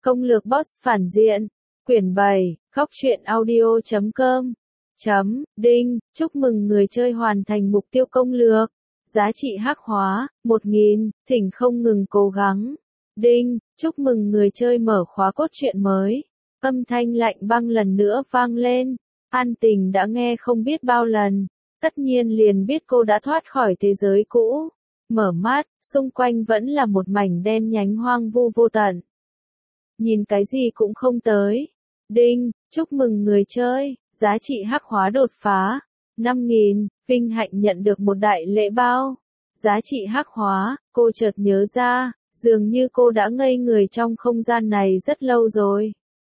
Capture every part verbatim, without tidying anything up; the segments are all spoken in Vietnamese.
Công lược boss phản diện. Quyển bảy, góc truyện audio chấm com. Chấm, đinh, chúc mừng người chơi hoàn thành mục tiêu công lược. Giá trị hắc hóa, một nghìn, thỉnh không ngừng cố gắng. Đinh, chúc mừng người chơi mở khóa cốt truyện mới. Âm thanh lạnh băng lần nữa vang lên. An Tình đã nghe không biết bao lần. Tất nhiên liền biết cô đã thoát khỏi thế giới cũ. Mở mắt, xung quanh vẫn là một mảnh đen nhánh hoang vu vô tận. Nhìn cái gì cũng không tới. Đinh, chúc mừng người chơi, giá trị hắc hóa đột phá. năm nghìn, vinh hạnh nhận được một đại lễ bao. Giá trị hắc hóa, cô chợt nhớ ra, dường như cô đã ngây người trong không gian này rất lâu rồi.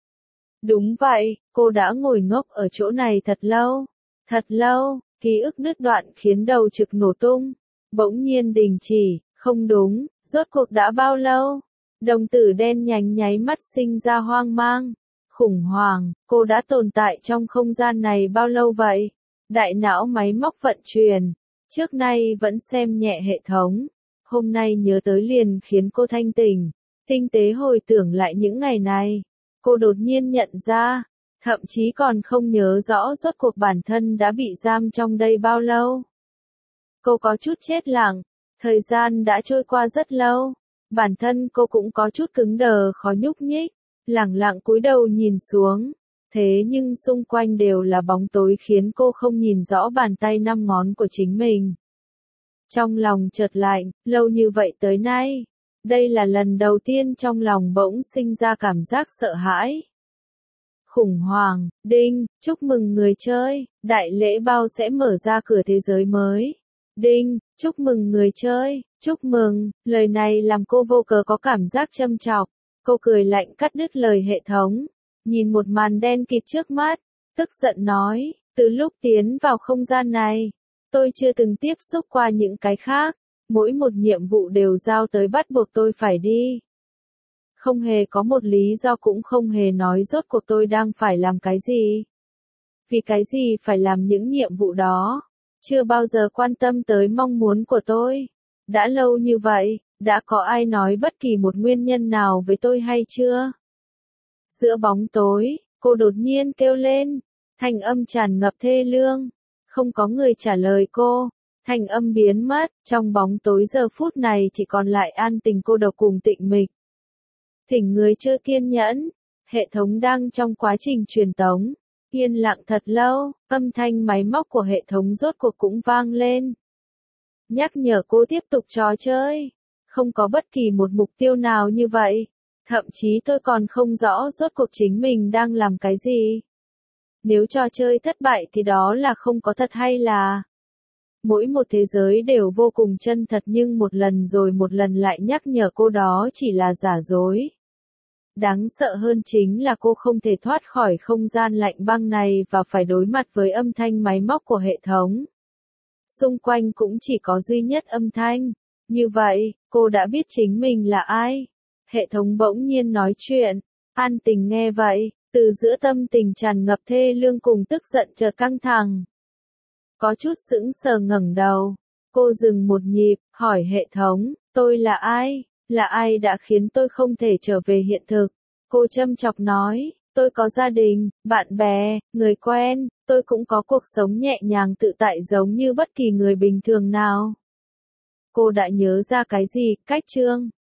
Đúng vậy, cô đã ngồi ngốc ở chỗ này thật lâu. Thật lâu, ký ức đứt đoạn khiến đầu trực nổ tung. Bỗng nhiên đình chỉ, không đúng, rốt cuộc đã bao lâu? Đồng tử đen nhánh nháy mắt sinh ra hoang mang. Khủng hoảng, cô đã tồn tại trong không gian này bao lâu vậy? Đại não máy móc vận chuyển. Trước nay vẫn xem nhẹ hệ thống. Hôm nay nhớ tới liền khiến cô thanh tỉnh. Tinh tế hồi tưởng lại những ngày này. Cô đột nhiên nhận ra, thậm chí còn không nhớ rõ rốt cuộc bản thân đã bị giam trong đây bao lâu. Cô có chút chết lặng, thời gian đã trôi qua rất lâu, bản thân cô cũng có chút cứng đờ khó nhúc nhích, lẳng lặng cúi đầu nhìn xuống, thế nhưng xung quanh đều là bóng tối khiến cô không nhìn rõ bàn tay năm ngón của chính mình. Trong lòng chợt lạnh, lâu như vậy tới nay, đây là lần đầu tiên trong lòng bỗng sinh ra cảm giác sợ hãi. Khủng hoảng, đinh, chúc mừng người chơi, đại lễ bao sẽ mở ra cửa thế giới mới. Đinh, chúc mừng người chơi, chúc mừng, lời này làm cô vô cớ có cảm giác châm chọc. Cô cười lạnh cắt đứt lời hệ thống, nhìn một màn đen kịt trước mắt, tức giận nói, từ lúc tiến vào không gian này, tôi chưa từng tiếp xúc qua những cái khác, mỗi một nhiệm vụ đều giao tới bắt buộc tôi phải đi. Không hề có một lý do cũng không hề nói rốt cuộc tôi đang phải làm cái gì. Vì cái gì phải làm những nhiệm vụ đó. Chưa bao giờ quan tâm tới mong muốn của tôi. Đã lâu như vậy, đã có ai nói bất kỳ một nguyên nhân nào với tôi hay chưa? Giữa bóng tối, cô đột nhiên kêu lên. Thanh âm tràn ngập thê lương. Không có người trả lời cô. Thanh âm biến mất, trong bóng tối giờ phút này chỉ còn lại An Tình cô độc cùng tịnh mịch. Thỉnh người chưa kiên nhẫn. Hệ thống đang trong quá trình truyền tống. Yên lặng thật lâu, âm thanh máy móc của hệ thống rốt cuộc cũng vang lên. Nhắc nhở cô tiếp tục trò chơi. Không có bất kỳ một mục tiêu nào như vậy. Thậm chí tôi còn không rõ rốt cuộc chính mình đang làm cái gì. Nếu trò chơi thất bại thì đó là không có thật hay là... Mỗi một thế giới đều vô cùng chân thật nhưng một lần rồi một lần lại nhắc nhở cô đó chỉ là giả dối. Đáng sợ hơn chính là cô không thể thoát khỏi không gian lạnh băng này và phải đối mặt với âm thanh máy móc của hệ thống. Xung quanh cũng chỉ có duy nhất âm thanh. Như vậy, cô đã biết chính mình là ai. Hệ thống bỗng nhiên nói chuyện. An Tình nghe vậy, từ giữa tâm tình tràn ngập thê lương cùng tức giận chợt căng thẳng. Có chút sững sờ ngẩng đầu. Cô dừng một nhịp, hỏi hệ thống, tôi là ai? Là ai đã khiến tôi không thể trở về hiện thực? Cô châm chọc nói, tôi có gia đình, bạn bè, người quen, tôi cũng có cuộc sống nhẹ nhàng tự tại giống như bất kỳ người bình thường nào. Cô đã nhớ ra cái gì, cách chương,